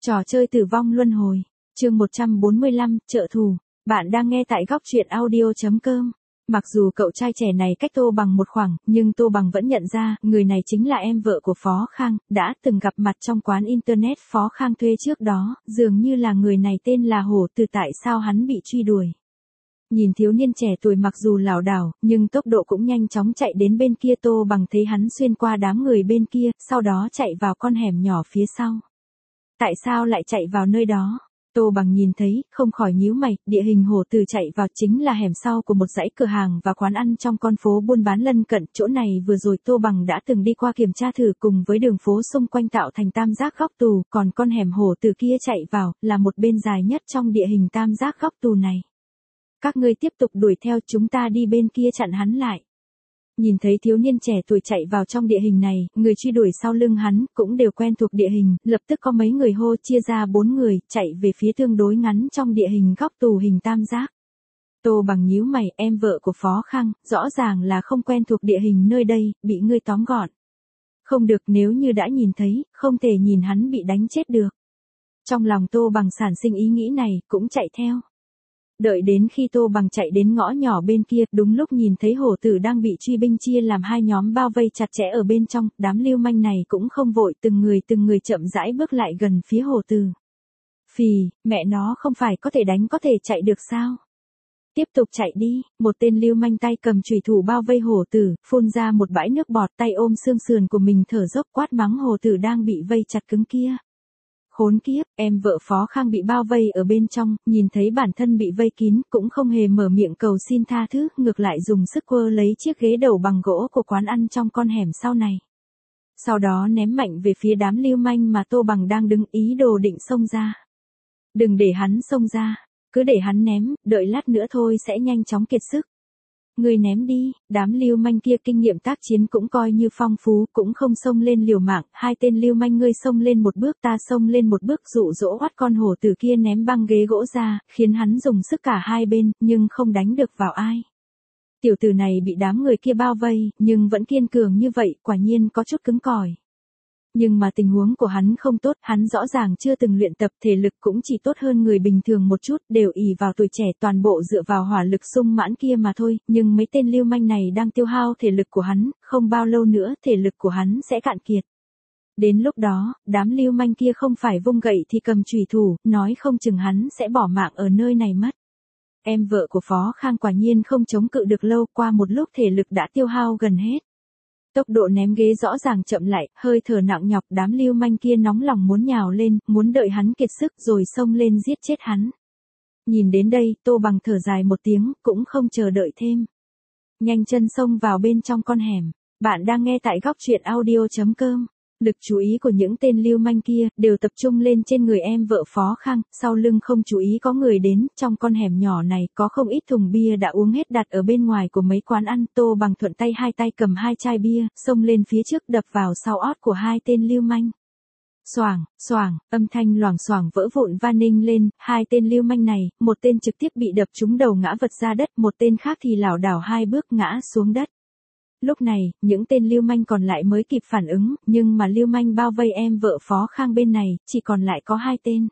Trò chơi tử vong luân hồi, chương 145, trợ thù. Bạn đang nghe tại góc truyện audio.com. Mặc dù cậu trai trẻ này cách Tô Bằng một khoảng, nhưng Tô Bằng vẫn nhận ra, người này chính là em vợ của Phó Khang, đã từng gặp mặt trong quán internet Phó Khang thuê trước đó, dường như là người này tên là Hổ Từ. Tại sao hắn bị truy đuổi? Nhìn thiếu niên trẻ tuổi mặc dù lảo đảo, nhưng tốc độ cũng nhanh chóng chạy đến bên kia. Tô Bằng thấy hắn xuyên qua đám người bên kia, sau đó chạy vào con hẻm nhỏ phía sau. Tại sao lại chạy vào nơi đó? Tô Bằng nhìn thấy, không khỏi nhíu mày. Địa hình Hổ Từ chạy vào chính là hẻm sau của một dãy cửa hàng và quán ăn trong con phố buôn bán lân cận. Chỗ này vừa rồi Tô Bằng đã từng đi qua kiểm tra thử, cùng với đường phố xung quanh tạo thành tam giác góc tù, còn con hẻm Hổ Từ kia chạy vào, là một bên dài nhất trong địa hình tam giác góc tù này. Các ngươi tiếp tục đuổi theo, chúng ta đi bên kia chặn hắn lại. Nhìn thấy thiếu niên trẻ tuổi chạy vào trong địa hình này, người truy đuổi sau lưng hắn cũng đều quen thuộc địa hình, lập tức có mấy người hô chia ra 4 người, chạy về phía tương đối ngắn trong địa hình góc tù hình tam giác. Tô Bằng nhíu mày, em vợ của Phó Khang, rõ ràng là không quen thuộc địa hình nơi đây, bị ngươi tóm gọn. Không được, nếu như đã nhìn thấy, không thể nhìn hắn bị đánh chết được. Trong lòng Tô Bằng sản sinh ý nghĩ này, cũng chạy theo. Đợi đến khi Tô Bằng chạy đến ngõ nhỏ bên kia, đúng lúc nhìn thấy Hổ Tử đang bị truy binh chia làm hai nhóm bao vây chặt chẽ ở bên trong, đám lưu manh này cũng không vội, từng người chậm rãi bước lại gần phía Hổ Tử. Phì, mẹ nó không phải có thể đánh có thể chạy được sao? Tiếp tục chạy đi. Một tên lưu manh tay cầm chùy thủ bao vây Hổ Tử, phun ra một bãi nước bọt, tay ôm xương sườn của mình thở dốc quát mắng Hổ Tử đang bị vây chặt cứng kia. Khốn kiếp, em vợ Phó Khang bị bao vây ở bên trong, nhìn thấy bản thân bị vây kín, cũng không hề mở miệng cầu xin tha thứ, ngược lại dùng sức quơ lấy chiếc ghế đầu bằng gỗ của quán ăn trong con hẻm sau này. Sau đó ném mạnh về phía đám lưu manh mà Tô Bằng đang đứng, ý đồ định xông ra. Đừng để hắn xông ra, cứ để hắn ném, đợi lát nữa thôi sẽ nhanh chóng kiệt sức. Ngươi ném đi. Đám lưu manh kia kinh nghiệm tác chiến cũng coi như phong phú, cũng không xông lên liều mạng. Hai tên lưu manh, ngươi xông lên một bước ta xông lên một bước, dụ dỗ oắt con Hổ Tử kia ném băng ghế gỗ ra, khiến hắn dùng sức cả hai bên, nhưng không đánh được vào ai. Tiểu tử này bị đám người kia bao vây, nhưng vẫn kiên cường như vậy, quả nhiên có chút cứng cỏi. Nhưng mà tình huống của hắn không tốt, hắn rõ ràng chưa từng luyện tập, thể lực cũng chỉ tốt hơn người bình thường một chút, đều ỷ vào tuổi trẻ, toàn bộ dựa vào hỏa lực sung mãn kia mà thôi, nhưng mấy tên lưu manh này đang tiêu hao thể lực của hắn, không bao lâu nữa thể lực của hắn sẽ cạn kiệt. Đến lúc đó, đám lưu manh kia không phải vung gậy thì cầm chùy thủ, nói không chừng hắn sẽ bỏ mạng ở nơi này mất. Em vợ của Phó Khang quả nhiên không chống cự được lâu, qua một lúc thể lực đã tiêu hao gần hết. Tốc độ ném ghế rõ ràng chậm lại, hơi thở nặng nhọc, đám lưu manh kia nóng lòng muốn nhào lên, muốn đợi hắn kiệt sức rồi xông lên giết chết hắn. Nhìn đến đây, Tô Bằng thở dài một tiếng, cũng không chờ đợi thêm. Nhanh chân xông vào bên trong con hẻm. Bạn đang nghe tại góc truyện audio.com. Lực chú ý của những tên lưu manh kia đều tập trung lên trên người em vợ Phó Khang, sau lưng không chú ý có người đến. Trong con hẻm nhỏ này có không ít thùng bia đã uống hết đặt ở bên ngoài của mấy quán ăn. Tô Bằng thuận tay hai tay cầm hai chai bia, xông lên phía trước đập vào sau ót của hai tên lưu manh. Xoảng, xoảng, âm thanh loảng xoảng vỡ vụn va ninh lên. Hai tên lưu manh này, một tên trực tiếp bị đập trúng đầu ngã vật ra đất, một tên khác thì lảo đảo hai bước ngã xuống đất. Lúc này, những tên lưu manh còn lại mới kịp phản ứng, nhưng mà lưu manh bao vây em vợ Phó Khang bên này, chỉ còn lại có hai tên.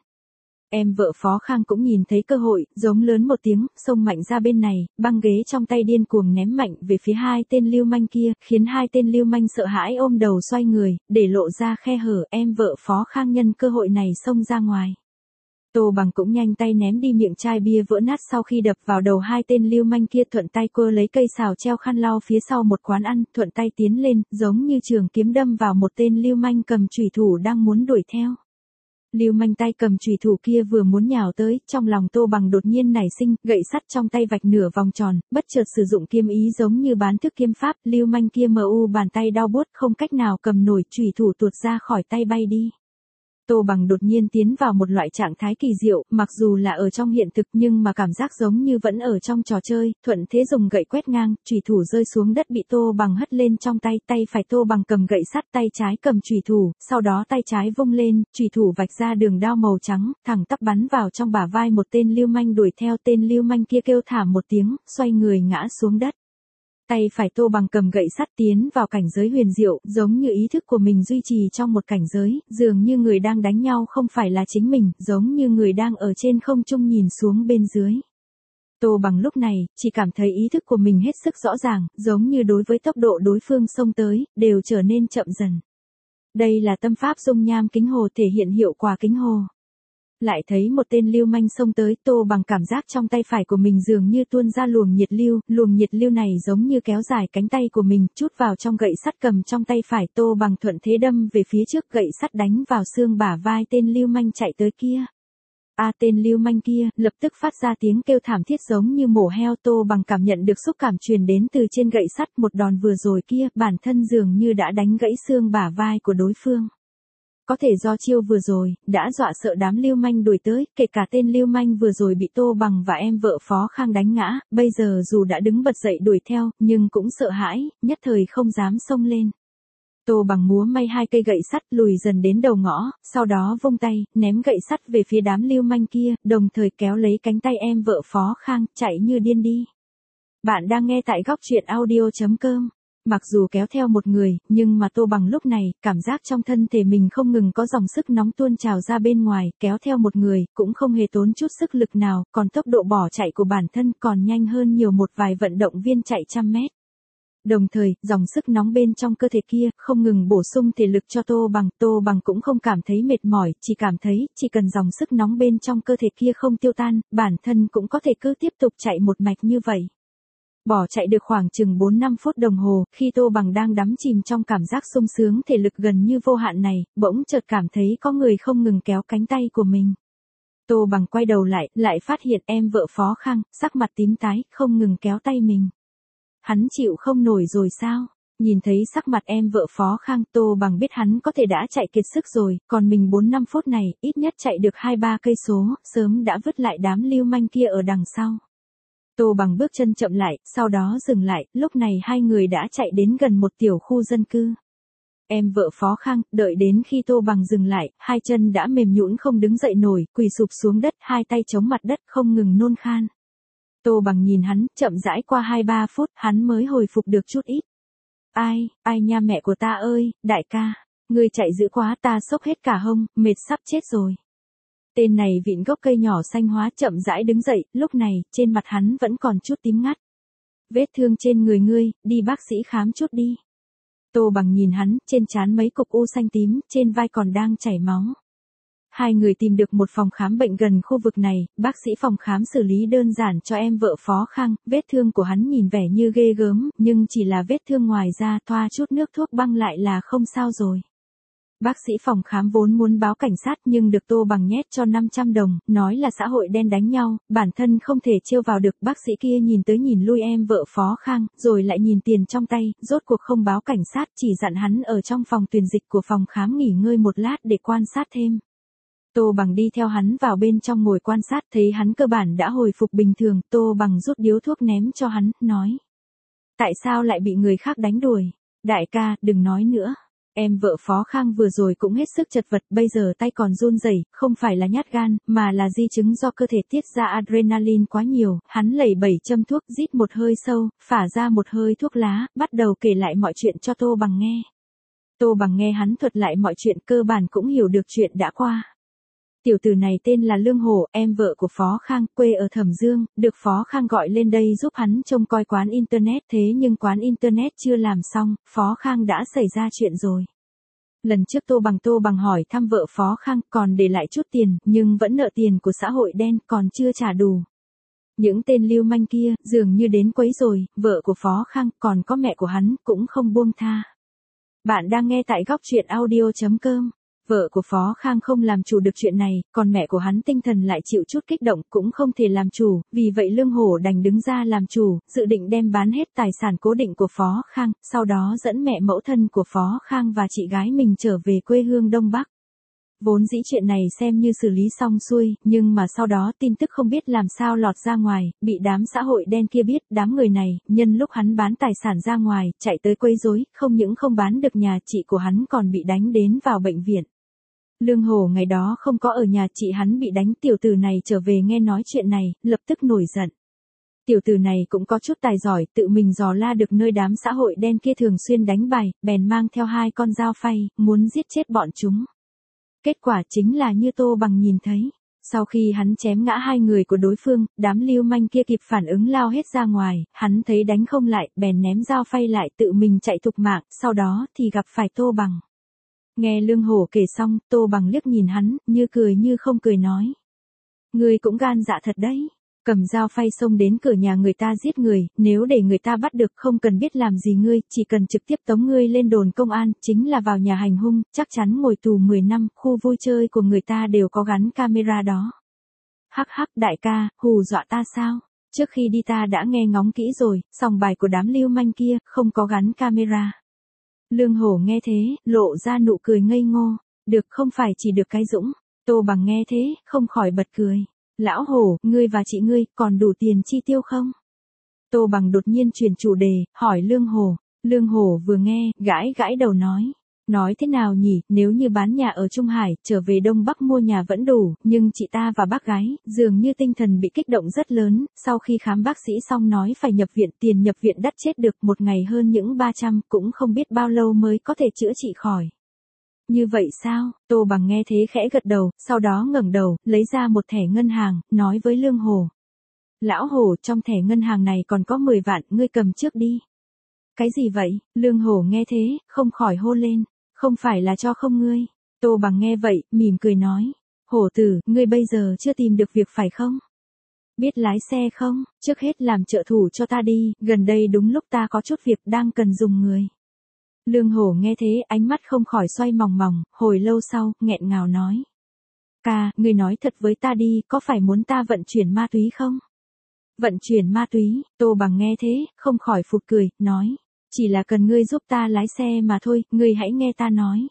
Em vợ Phó Khang cũng nhìn thấy cơ hội, giống lớn một tiếng, xông mạnh ra bên này, băng ghế trong tay điên cuồng ném mạnh về phía hai tên lưu manh kia, khiến hai tên lưu manh sợ hãi ôm đầu xoay người, để lộ ra khe hở. Em vợ Phó Khang nhân cơ hội này xông ra ngoài. Tô Bằng cũng nhanh tay ném đi miệng chai bia vỡ nát sau khi đập vào đầu hai tên lưu manh kia, thuận tay quơ lấy cây xào treo khăn lau phía sau một quán ăn, thuận tay tiến lên, giống như trường kiếm đâm vào một tên lưu manh cầm chùy thủ đang muốn đuổi theo. Lưu manh tay cầm chùy thủ kia vừa muốn nhào tới, trong lòng Tô Bằng đột nhiên nảy sinh, gậy sắt trong tay vạch nửa vòng tròn, bất chợt sử dụng kiếm ý giống như bán thức kiếm pháp, lưu manh kia bàn tay đau buốt không cách nào cầm nổi, chùy thủ tuột ra khỏi tay bay đi. Tô Bằng đột nhiên tiến vào một loại trạng thái kỳ diệu, mặc dù là ở trong hiện thực nhưng mà cảm giác giống như vẫn ở trong trò chơi, thuận thế dùng gậy quét ngang, chùy thủ rơi xuống đất bị Tô Bằng hất lên trong tay, tay phải Tô Bằng cầm gậy sắt, tay trái cầm chùy thủ, sau đó tay trái vung lên, chùy thủ vạch ra đường đao màu trắng, thẳng tắp bắn vào trong bả vai một tên lưu manh đuổi theo. Tên lưu manh kia kêu thảm một tiếng, xoay người ngã xuống đất. Tay phải Tô Bằng cầm gậy sắt tiến vào cảnh giới huyền diệu, giống như ý thức của mình duy trì trong một cảnh giới, dường như người đang đánh nhau không phải là chính mình, giống như người đang ở trên không trung nhìn xuống bên dưới. Tô Bằng lúc này, chỉ cảm thấy ý thức của mình hết sức rõ ràng, giống như đối với tốc độ đối phương xông tới, đều trở nên chậm dần. Đây là tâm pháp dung nham kính hồ thể hiện hiệu quả kính hồ. Lại thấy một tên lưu manh xông tới, Tô Bằng cảm giác trong tay phải của mình dường như tuôn ra luồng nhiệt lưu này giống như kéo dài cánh tay của mình, chút vào trong gậy sắt cầm trong tay phải, Tô Bằng thuận thế đâm về phía trước, gậy sắt đánh vào xương bả vai tên lưu manh chạy tới kia. Tên lưu manh kia lập tức phát ra tiếng kêu thảm thiết giống như mổ heo. Tô Bằng cảm nhận được xúc cảm truyền đến từ trên gậy sắt, một đòn vừa rồi kia, bản thân dường như đã đánh gãy xương bả vai của đối phương. Có thể do chiêu vừa rồi, đã dọa sợ đám lưu manh đuổi tới, kể cả tên lưu manh vừa rồi bị Tô Bằng và em vợ Phó Khang đánh ngã, bây giờ dù đã đứng bật dậy đuổi theo, nhưng cũng sợ hãi, nhất thời không dám xông lên. Tô Bằng múa may hai cây gậy sắt lùi dần đến đầu ngõ, sau đó vung tay, ném gậy sắt về phía đám lưu manh kia, đồng thời kéo lấy cánh tay em vợ Phó Khang, chạy như điên đi. Bạn đang nghe tại góc truyện audio.com. Mặc dù kéo theo một người, nhưng mà Tô Bằng lúc này, cảm giác trong thân thể mình không ngừng có dòng sức nóng tuôn trào ra bên ngoài, kéo theo một người, cũng không hề tốn chút sức lực nào, còn tốc độ bỏ chạy của bản thân còn nhanh hơn nhiều một vài vận động viên chạy 100 mét. Đồng thời, dòng sức nóng bên trong cơ thể kia, không ngừng bổ sung thể lực cho Tô Bằng cũng không cảm thấy mệt mỏi, chỉ cảm thấy, chỉ cần dòng sức nóng bên trong cơ thể kia không tiêu tan, bản thân cũng có thể cứ tiếp tục chạy một mạch như vậy. Bỏ chạy được khoảng chừng 4-5 phút đồng hồ, khi Tô Bằng đang đắm chìm trong cảm giác sung sướng thể lực gần như vô hạn này, bỗng chợt cảm thấy có người không ngừng kéo cánh tay của mình. Tô Bằng quay đầu lại phát hiện em vợ Phó Khang, sắc mặt tím tái, không ngừng kéo tay mình. Hắn chịu không nổi rồi sao? Nhìn thấy sắc mặt em vợ Phó Khang, Tô Bằng biết hắn có thể đã chạy kiệt sức rồi, còn mình 4-5 phút này, ít nhất chạy được 2-3 cây số, sớm đã vứt lại đám lưu manh kia ở đằng sau. Tô Bằng bước chân chậm lại, sau đó dừng lại, lúc này hai người đã chạy đến gần một tiểu khu dân cư. Em vợ Phó Khang, đợi đến khi Tô Bằng dừng lại, hai chân đã mềm nhũn không đứng dậy nổi, quỳ sụp xuống đất, hai tay chống mặt đất không ngừng nôn khan. Tô Bằng nhìn hắn, chậm rãi qua 2-3 phút, hắn mới hồi phục được chút ít. Ai nha mẹ của ta ơi, đại ca, ngươi chạy dữ quá, ta sốc hết cả hông, mệt sắp chết rồi. Tên này vịn gốc cây nhỏ xanh hóa chậm rãi đứng dậy, lúc này, trên mặt hắn vẫn còn chút tím ngắt. Vết thương trên người ngươi, đi bác sĩ khám chút đi. Tô Bằng nhìn hắn, trên trán mấy cục u xanh tím, trên vai còn đang chảy máu. Hai người tìm được một phòng khám bệnh gần khu vực này, bác sĩ phòng khám xử lý đơn giản cho em vợ Phó Khang, vết thương của hắn nhìn vẻ như ghê gớm, nhưng chỉ là vết thương ngoài da, thoa chút nước thuốc băng lại là không sao rồi. Bác sĩ phòng khám vốn muốn báo cảnh sát nhưng được Tô Bằng nhét cho 500 đồng, nói là xã hội đen đánh nhau, bản thân không thể trêu vào được. Bác sĩ kia nhìn tới nhìn lui em vợ Phó Khang, rồi lại nhìn tiền trong tay, rốt cuộc không báo cảnh sát, chỉ dặn hắn ở trong phòng tuyển dịch của phòng khám nghỉ ngơi một lát để quan sát thêm. Tô Bằng đi theo hắn vào bên trong ngồi quan sát, thấy hắn cơ bản đã hồi phục bình thường, Tô Bằng rút điếu thuốc ném cho hắn, nói. Tại sao lại bị người khác đánh đuổi? Đại ca, đừng nói nữa. Em vợ Phó Khang vừa rồi cũng hết sức chật vật, bây giờ tay còn run rẩy, không phải là nhát gan, mà là di chứng do cơ thể tiết ra adrenaline quá nhiều. Hắn lẩy bẩy châm thuốc, rít một hơi sâu, phả ra một hơi thuốc lá, bắt đầu kể lại mọi chuyện cho Tô Bằng nghe. Tô Bằng nghe hắn thuật lại mọi chuyện, cơ bản cũng hiểu được chuyện đã qua. Tiểu tử này tên là Lương Hổ, em vợ của Phó Khang, quê ở Thẩm Dương, được Phó Khang gọi lên đây giúp hắn trông coi quán internet, thế nhưng quán internet chưa làm xong, Phó Khang đã xảy ra chuyện rồi. Lần trước Tô Bằng hỏi thăm vợ Phó Khang, còn để lại chút tiền, nhưng vẫn nợ tiền của xã hội đen, còn chưa trả đủ. Những tên lưu manh kia, dường như đến quấy rồi, vợ của Phó Khang, còn có mẹ của hắn, cũng không buông tha. Bạn đang nghe tại góc truyện audio.com. Vợ của Phó Khang không làm chủ được chuyện này, còn mẹ của hắn tinh thần lại chịu chút kích động, cũng không thể làm chủ, vì vậy Lương Hổ đành đứng ra làm chủ, dự định đem bán hết tài sản cố định của Phó Khang, sau đó dẫn mẹ mẫu thân của Phó Khang và chị gái mình trở về quê hương Đông Bắc. Vốn dĩ chuyện này xem như xử lý xong xuôi, nhưng mà sau đó tin tức không biết làm sao lọt ra ngoài, bị đám xã hội đen kia biết, đám người này, nhân lúc hắn bán tài sản ra ngoài, chạy tới quấy rối, không những không bán được nhà, chị của hắn còn bị đánh đến vào bệnh viện. Lương Hổ ngày đó không có ở nhà, chị hắn bị đánh, tiểu tử này trở về nghe nói chuyện này, lập tức nổi giận. Tiểu tử này cũng có chút tài giỏi, tự mình dò la được nơi đám xã hội đen kia thường xuyên đánh bài, bèn mang theo 2 con dao phay, muốn giết chết bọn chúng. Kết quả chính là như Tô Bằng nhìn thấy. Sau khi hắn chém ngã 2 người của đối phương, đám lưu manh kia kịp phản ứng lao hết ra ngoài, hắn thấy đánh không lại, bèn ném dao phay lại tự mình chạy thục mạng, sau đó thì gặp phải Tô Bằng. Nghe Lương Hổ kể xong, Tô Bằng liếc nhìn hắn, như cười như không cười nói. Ngươi cũng gan dạ thật đấy. Cầm dao phay xông đến cửa nhà người ta giết người, nếu để người ta bắt được không cần biết làm gì ngươi, chỉ cần trực tiếp tống ngươi lên đồn công an, chính là vào nhà hành hung, chắc chắn ngồi tù 10 năm, khu vui chơi của người ta đều có gắn camera đó. Hắc hắc đại ca, hù dọa ta sao? Trước khi đi ta đã nghe ngóng kỹ rồi, sòng bài của đám lưu manh kia, không có gắn camera. Lương Hổ nghe thế, lộ ra nụ cười ngây ngô, được không phải chỉ được cái Dũng. Tô Bằng nghe thế, không khỏi bật cười. Lão Hổ, ngươi và chị ngươi còn đủ tiền chi tiêu không? Tô Bằng đột nhiên chuyển chủ đề, hỏi Lương Hổ. Lương Hổ vừa nghe, gãi gãi đầu nói. Nói thế nào nhỉ, nếu như bán nhà ở Trung Hải, trở về Đông Bắc mua nhà vẫn đủ, nhưng chị ta và bác gái, dường như tinh thần bị kích động rất lớn, sau khi khám bác sĩ xong nói phải nhập viện, tiền nhập viện đắt chết được, một ngày hơn những 300, cũng không biết bao lâu mới có thể chữa trị khỏi. Như vậy sao? Tô Bằng nghe thế khẽ gật đầu, sau đó ngẩng đầu, lấy ra một thẻ ngân hàng, nói với Lương Hổ. Lão Hổ, trong thẻ ngân hàng này còn có 10 vạn, ngươi cầm trước đi. Cái gì vậy? Lương Hổ nghe thế, không khỏi hô lên. Không phải là cho không ngươi. Tô Bằng nghe vậy, mỉm cười nói. Hổ tử, ngươi bây giờ chưa tìm được việc phải không? Biết lái xe không? Trước hết làm trợ thủ cho ta đi, gần đây đúng lúc ta có chút việc đang cần dùng người. Lương Hổ nghe thế, ánh mắt không khỏi xoay mòng mòng, hồi lâu sau, nghẹn ngào nói. Ca, ngươi nói thật với ta đi, có phải muốn ta vận chuyển ma túy không? Vận chuyển ma túy, Tô Bằng nghe thế, không khỏi phụt cười, nói. Chỉ là cần ngươi giúp ta lái xe mà thôi, ngươi hãy nghe ta nói.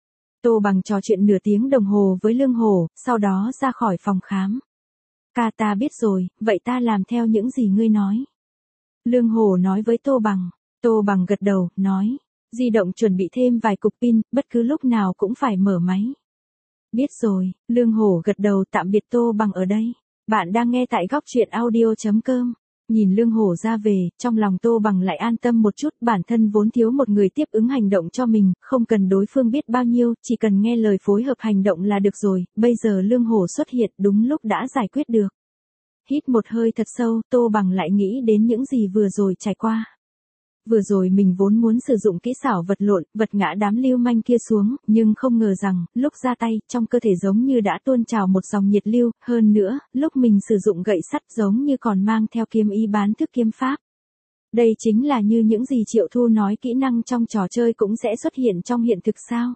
Tô Bằng trò chuyện nửa tiếng đồng hồ với Lương Hổ, sau đó ra khỏi phòng khám. Ca ta biết rồi, vậy ta làm theo những gì ngươi nói. Lương Hổ nói với Tô Bằng. Tô Bằng gật đầu, nói. Di động chuẩn bị thêm vài cục pin, bất cứ lúc nào cũng phải mở máy. Biết rồi, Lương Hổ gật đầu tạm biệt Tô Bằng ở đây. Bạn đang nghe tại góc truyện audio.com. Nhìn Lương Hổ ra về, trong lòng Tô Bằng lại an tâm một chút, bản thân vốn thiếu một người tiếp ứng hành động cho mình, không cần đối phương biết bao nhiêu, chỉ cần nghe lời phối hợp hành động là được rồi, bây giờ Lương Hổ xuất hiện đúng lúc đã giải quyết được. Hít một hơi thật sâu, Tô Bằng lại nghĩ đến những gì vừa rồi trải qua. Vừa rồi mình vốn muốn sử dụng kỹ xảo vật lộn, vật ngã đám lưu manh kia xuống, nhưng không ngờ rằng, lúc ra tay, trong cơ thể giống như đã tuôn trào một dòng nhiệt lưu, hơn nữa, lúc mình sử dụng gậy sắt giống như còn mang theo kiếm ý bán thức kiếm pháp. Đây chính là như những gì Triệu Thu nói kỹ năng trong trò chơi cũng sẽ xuất hiện trong hiện thực sao.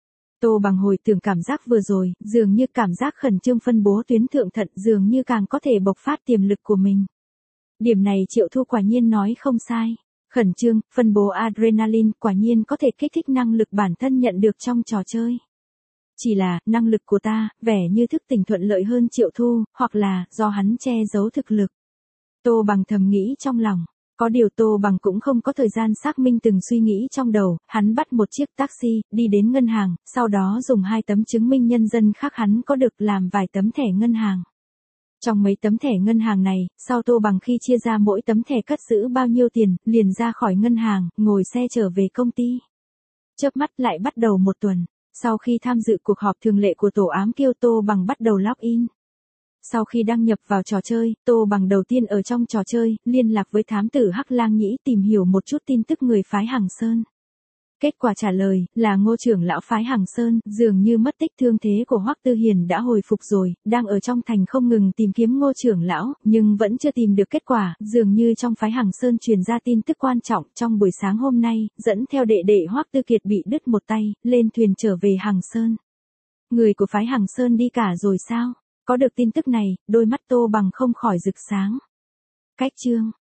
Tô Bằng hồi tưởng cảm giác vừa rồi, dường như cảm giác khẩn trương phân bố tuyến thượng thận dường như càng có thể bộc phát tiềm lực của mình. Điểm này Triệu Thu quả nhiên nói không sai. Khẩn trương, phân bố adrenaline quả nhiên có thể kích thích năng lực bản thân nhận được trong trò chơi. Chỉ là, năng lực của ta, vẻ như thức tỉnh thuận lợi hơn Triệu Thu, hoặc là, do hắn che giấu thực lực. Tô Bằng thầm nghĩ trong lòng. Có điều Tô Bằng cũng không có thời gian xác minh từng suy nghĩ trong đầu, hắn bắt một chiếc taxi, đi đến ngân hàng, sau đó dùng 2 tấm chứng minh nhân dân khác hắn có được làm vài tấm thẻ ngân hàng. Trong mấy tấm thẻ ngân hàng này, sau Tô Bằng khi chia ra mỗi tấm thẻ cất giữ bao nhiêu tiền, liền ra khỏi ngân hàng, ngồi xe trở về công ty. Chớp mắt lại bắt đầu một tuần. Sau khi tham dự cuộc họp thường lệ của tổ ám kêu Tô Bằng bắt đầu login. Sau khi đăng nhập vào trò chơi, Tô Bằng đầu tiên ở trong trò chơi, liên lạc với thám tử Hắc Lang Nhĩ tìm hiểu một chút tin tức người phái Hằng Sơn. Kết quả trả lời là Ngô trưởng lão phái Hằng Sơn, dường như mất tích thương thế của Hoắc Tư Hiền đã hồi phục rồi, đang ở trong thành không ngừng tìm kiếm Ngô trưởng lão, nhưng vẫn chưa tìm được kết quả, dường như trong phái Hằng Sơn truyền ra tin tức quan trọng, trong buổi sáng hôm nay, dẫn theo đệ đệ Hoắc Tư Kiệt bị đứt một tay, lên thuyền trở về Hằng Sơn. Người của phái Hằng Sơn đi cả rồi sao? Có được tin tức này, đôi mắt Tô Bằng không khỏi rực sáng. Cách chương